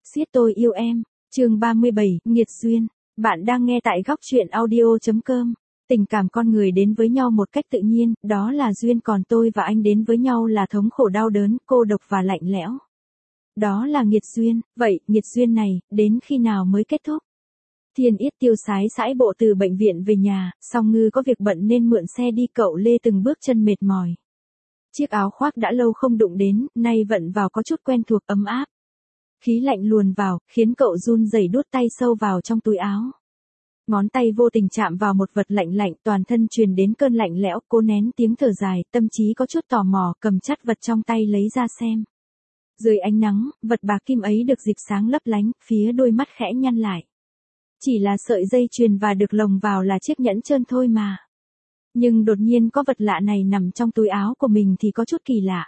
Siết tôi yêu em, chương 37, nghiệt duyên. Bạn đang nghe tại góc truyện audio.com. Tình cảm con người đến với nhau một cách tự nhiên, đó là duyên, còn tôi và anh đến với nhau là thống khổ, đau đớn, cô độc và lạnh lẽo. Đó là nghiệt duyên. Vậy, nghiệt duyên này, đến khi nào mới kết thúc? Thiên Yết tiêu sái sãi bộ từ bệnh viện về nhà, song Ngư có việc bận nên mượn xe đi, cậu lê từng bước chân mệt mỏi. Chiếc áo khoác đã lâu không đụng đến, nay vận vào có chút quen thuộc, ấm áp. Khí lạnh luồn vào, khiến cậu run rẩy đút tay sâu vào trong túi áo. Ngón tay vô tình chạm vào một vật lạnh lạnh, toàn thân truyền đến cơn lạnh lẽo, cố nén tiếng thở dài, tâm trí có chút tò mò, cầm chặt vật trong tay lấy ra xem. Dưới ánh nắng, vật bạc kim ấy được dịp sáng lấp lánh, phía đôi mắt khẽ nhăn lại. Chỉ là sợi dây chuyền và được lồng vào là chiếc nhẫn trơn thôi mà. Nhưng đột nhiên có vật lạ này nằm trong túi áo của mình thì có chút kỳ lạ.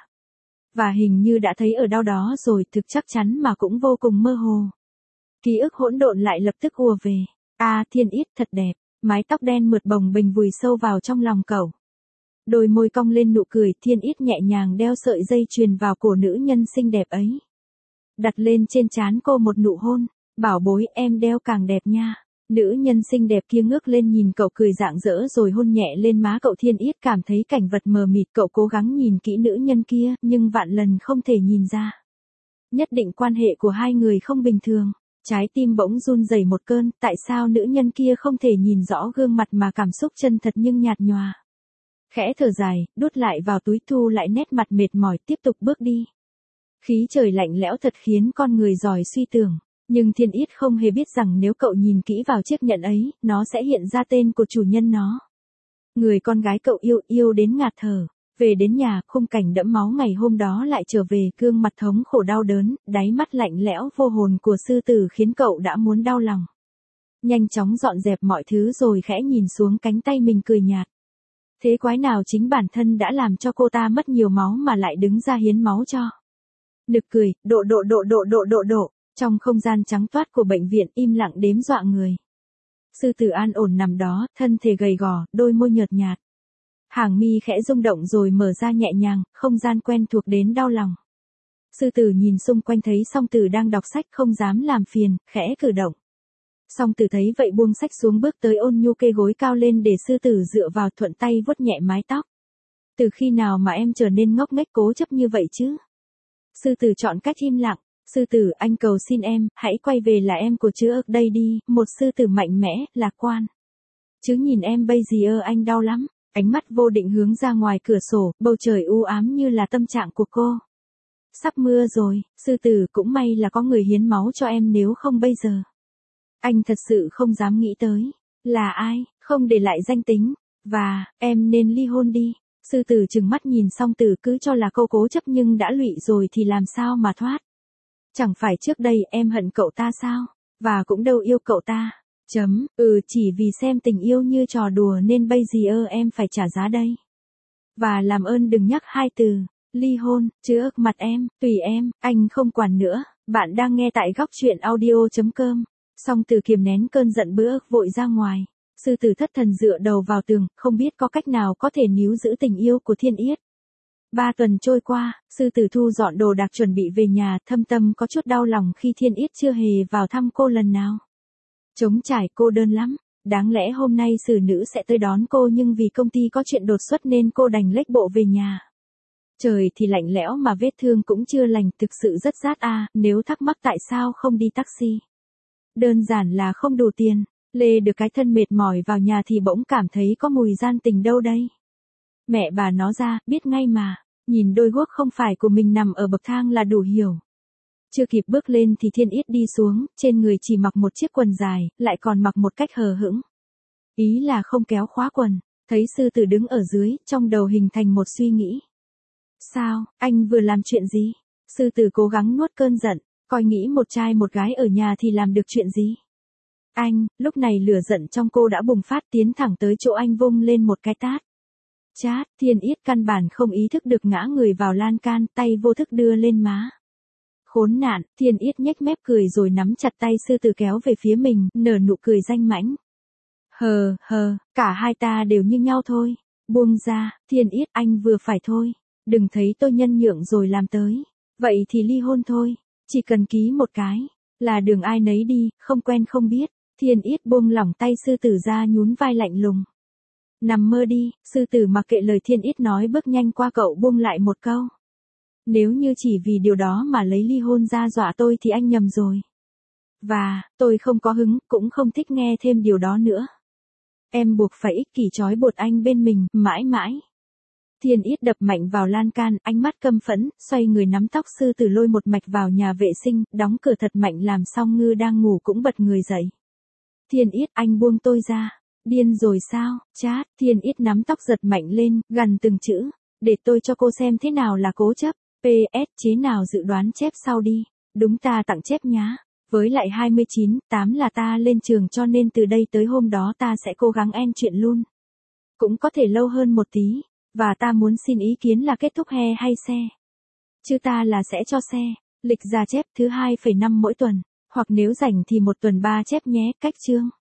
Và hình như đã thấy ở đâu đó rồi, thực chắc chắn mà cũng vô cùng mơ hồ. Ký ức hỗn độn lại lập tức ùa về. Thiên Yết thật đẹp, mái tóc đen mượt bồng bềnh vùi sâu vào trong lòng cậu. Đôi môi cong lên nụ cười, Thiên Yết nhẹ nhàng đeo sợi dây chuyền vào cổ nữ nhân xinh đẹp ấy. Đặt lên trên trán cô một nụ hôn, bảo bối, em đeo càng đẹp nha. Nữ nhân xinh đẹp kia ngước lên nhìn cậu cười rạng rỡ rồi hôn nhẹ lên má cậu. Thiên Yết cảm thấy cảnh vật mờ mịt, cậu cố gắng nhìn kỹ nữ nhân kia, nhưng vạn lần không thể nhìn ra. Nhất định quan hệ của hai người không bình thường. Trái tim bỗng run rẩy một cơn, tại sao nữ nhân kia không thể nhìn rõ gương mặt mà cảm xúc chân thật nhưng nhạt nhòa. Khẽ thở dài, đút lại vào túi, thu lại nét mặt mệt mỏi, tiếp tục bước đi. Khí trời lạnh lẽo thật khiến con người giỏi suy tưởng. Nhưng Thiên Yết không hề biết rằng nếu cậu nhìn kỹ vào chiếc nhẫn ấy, nó sẽ hiện ra tên của chủ nhân nó. Người con gái cậu yêu đến ngạt thở. Về đến nhà, khung cảnh đẫm máu ngày hôm đó lại trở về, gương mặt thống khổ đau đớn, đáy mắt lạnh lẽo vô hồn của sư tử khiến cậu đã muốn đau lòng. Nhanh chóng dọn dẹp mọi thứ rồi khẽ nhìn xuống cánh tay mình, cười nhạt. Thế quái nào chính bản thân đã làm cho cô ta mất nhiều máu mà lại đứng ra hiến máu cho. Nực cười, độ. Trong không gian trắng toát của bệnh viện im lặng đếm dọa người. Sư tử an ổn nằm đó, thân thể gầy gò, đôi môi nhợt nhạt. Hàng mi khẽ rung động rồi mở ra nhẹ nhàng, không gian quen thuộc đến đau lòng. Sư tử nhìn xung quanh thấy song tử đang đọc sách, không dám làm phiền, khẽ cử động. Song tử thấy vậy buông sách xuống, bước tới ôn nhu kê gối cao lên để sư tử dựa vào, thuận tay vuốt nhẹ mái tóc. Từ khi nào mà em trở nên ngốc nghếch cố chấp như vậy chứ? Sư tử chọn cách im lặng. Sư tử, anh cầu xin em, hãy quay về là em của chứ đây đi, một sư tử mạnh mẽ, lạc quan. Chứ nhìn em bây giờ anh đau lắm. Ánh mắt vô định hướng ra ngoài cửa sổ, bầu trời u ám như là tâm trạng của cô. Sắp mưa rồi, sư tử, cũng may là có người hiến máu cho em, nếu không bây giờ. Anh thật sự không dám nghĩ tới. Là ai, không để lại danh tính. Và, em nên ly hôn đi. Sư tử trừng mắt nhìn song tử, cứ cho là câu cố chấp nhưng đã lụy rồi thì làm sao mà thoát. Chẳng phải trước đây em hận cậu ta sao? Và cũng đâu yêu cậu ta. Chỉ vì xem tình yêu như trò đùa nên bây giờ em phải trả giá đây. Và làm ơn đừng nhắc hai từ ly hôn, chứ mặt em, tùy em, anh không quản nữa. Bạn đang nghe tại góc truyện audio.com. Song tử kiềm nén cơn giận vội ra ngoài. Sư tử thất thần dựa đầu vào tường, không biết có cách nào có thể níu giữ tình yêu của Thiên Yết. 3 tuần trôi qua, sư tử thu dọn đồ đạc chuẩn bị về nhà, thâm tâm có chút đau lòng khi Thiên Yết chưa hề vào thăm cô lần nào. Trống trải, cô đơn lắm. Đáng lẽ hôm nay xử nữ sẽ tới đón cô, nhưng vì công ty có chuyện đột xuất nên cô đành lếch bộ về nhà. Trời thì lạnh lẽo mà vết thương cũng chưa lành, thực sự rất rát nếu thắc mắc tại sao không đi taxi. Đơn giản là không đủ tiền. Lê được cái thân mệt mỏi vào nhà thì bỗng cảm thấy có mùi gian tình đâu đây. Mẹ bà nó ra, biết ngay mà. Nhìn đôi guốc không phải của mình nằm ở bậc thang là đủ hiểu. Chưa kịp bước lên thì Thiên Yết đi xuống, trên người chỉ mặc một chiếc quần dài, lại còn mặc một cách hờ hững. Ý là không kéo khóa quần. Thấy sư tử đứng ở dưới, trong đầu hình thành một suy nghĩ. Sao, anh vừa làm chuyện gì? Sư tử cố gắng nuốt cơn giận, coi nghĩ một trai một gái ở nhà thì làm được chuyện gì? Anh, lúc này lửa giận trong cô đã bùng phát, tiến thẳng tới chỗ anh vung lên một cái tát. Chát, Thiên Yết căn bản không ý thức được ngã người vào lan can, tay vô thức đưa lên má. Khốn nạn, Thiên Yết nhếch mép cười rồi nắm chặt tay sư tử kéo về phía mình, nở nụ cười danh mãnh. Cả hai ta đều như nhau thôi. Buông ra, Thiên Yết, anh vừa phải thôi. Đừng thấy tôi nhân nhượng rồi làm tới. Vậy thì ly hôn thôi. Chỉ cần ký một cái. Là đường ai nấy đi, không quen không biết. Thiên Yết buông lỏng tay sư tử ra nhún vai lạnh lùng. Nằm mơ đi, sư tử mặc kệ lời Thiên Yết nói bước nhanh qua cậu buông lại một câu. Nếu như chỉ vì điều đó mà lấy ly hôn ra dọa tôi thì anh nhầm rồi. Và, tôi không có hứng, cũng không thích nghe thêm điều đó nữa. Em buộc phải ích kỷ trói buộc anh bên mình, mãi mãi. Thiên Yết đập mạnh vào lan can, ánh mắt căm phẫn, xoay người nắm tóc sư tử lôi một mạch vào nhà vệ sinh, đóng cửa thật mạnh làm Song Ngư đang ngủ cũng bật người dậy. Thiên Yết, anh buông tôi ra. Điên rồi sao, chát, Thiên Yết nắm tóc giật mạnh lên, gằn từng chữ. Để tôi cho cô xem thế nào là cố chấp. PS, chế nào dự đoán chép sau đi. Đúng ta tặng chép nhá. Với lại 29/8 là ta lên trường cho nên từ đây tới hôm đó ta sẽ cố gắng end chuyện luôn. Cũng có thể lâu hơn một tí. Và ta muốn xin ý kiến là kết thúc hè hay xe. Chứ ta là sẽ cho xe. Lịch ra chép thứ 2,5 mỗi tuần. Hoặc nếu rảnh thì một tuần 3 chép nhé, cách chương.